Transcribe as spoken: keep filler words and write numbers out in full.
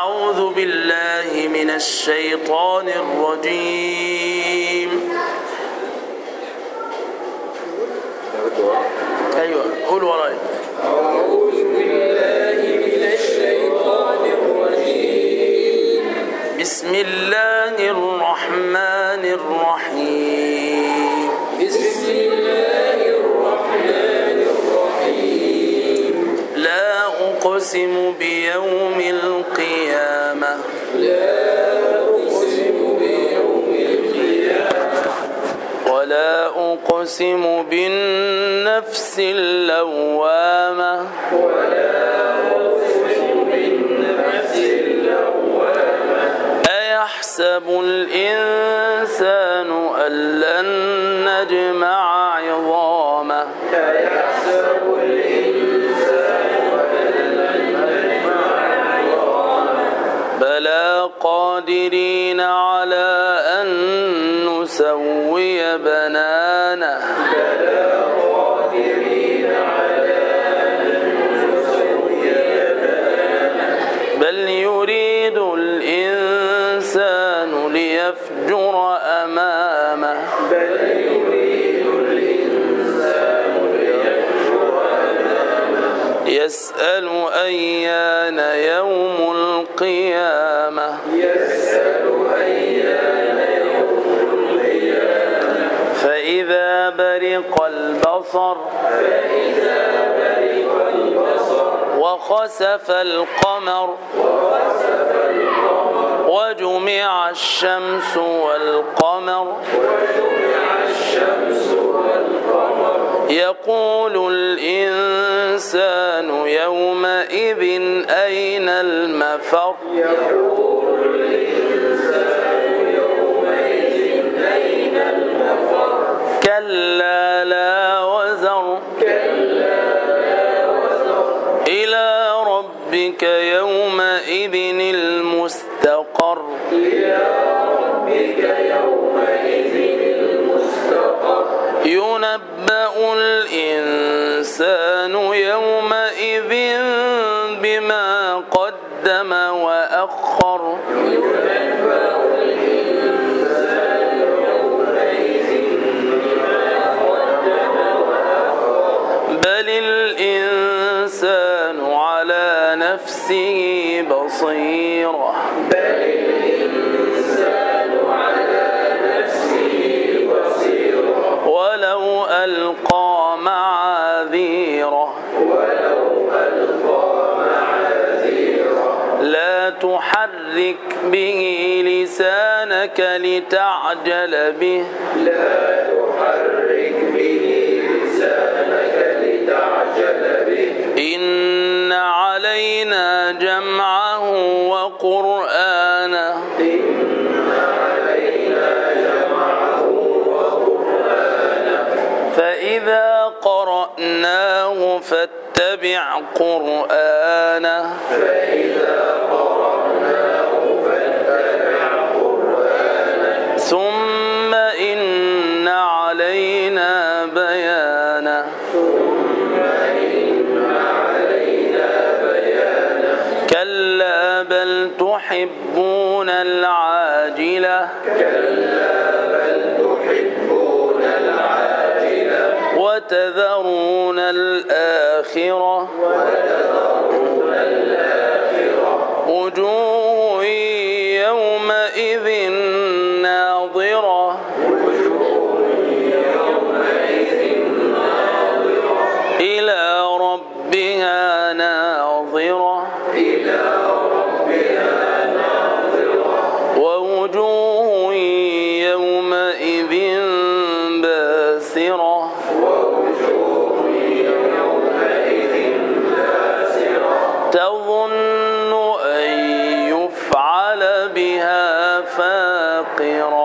أعوذ بالله من الشيطان الرجيم. أيوة قول وراي. أعوذ بالله من الشيطان الرجيم. بسم الله الرحمن الرحيم. بسم الله الرحمن الرحيم. لا أقسم بيوم القيامة. لا أقسم بيوم القيامة. ولا أقسم بالنفس اللوامة. ولا أقسم بالنفس اللوامة. أيحسب الإنسان أن لن نجمع عظامه. أيحسب الإنسان أن لن نجمع عظامه. بلى قادرين على أن نسوي بنانه. بلى قادرين على أن نسوي بنانه. بل يريد الإنسان ليفجر أمامه. بل يريد الإنسان ليفجر أمامه. يسأل أيان يوم القيامة. يسأل أيان يوم القيامة. فإذا برق البصر. فإذا برق البصر. وخسف القمر. وخسف القمر. وجمع الشمس والقمر. وجمع الشمس والقمر. يقول الإنسان يومئذ أين المفر. يقول الإنسان يومئذ أين المفر. كلا لا وزر. كلا لا وزر. إلى ربك يومئذ المستقر. إلى ربك يومئذ المستقر. ينبأ الإنسان يومئذ بما قدم وأخر. ينبأ الإنسان يومئذ بما قدم وأخر. بل الإنسان على نفسه بصيرة. بل الإنسان على نفسه بصيرة. ولو ألقى معاذيره. ولو ألقى معاذيره. لا تحرك به لسانك لتعجل به. لا تحرك به لسانك لتعجل به. إن علينا جمعه وقرآنه. إن علينا جمعه وقرآنه. فإذا قرأناه فاتبع قرآنه. فإذا قرأناه فاتبع قرآنه. ثم إن علينا بيانه. ثم إن علينا بيانه. كلا بل تحبون العاجلة. كلا بل تحبون العاجلة. وتذرون الآخرة. وتذرون الآخرة. وجوه يومئذ ناظرة. وجوه يومئذ ناظرة. إلى ربها ناظرة. إلى ربها ناظرة. ووجوه يومئذ باسرة. ووجوه يومئذ باسرة. تظن أن يفعل بها فاقرة.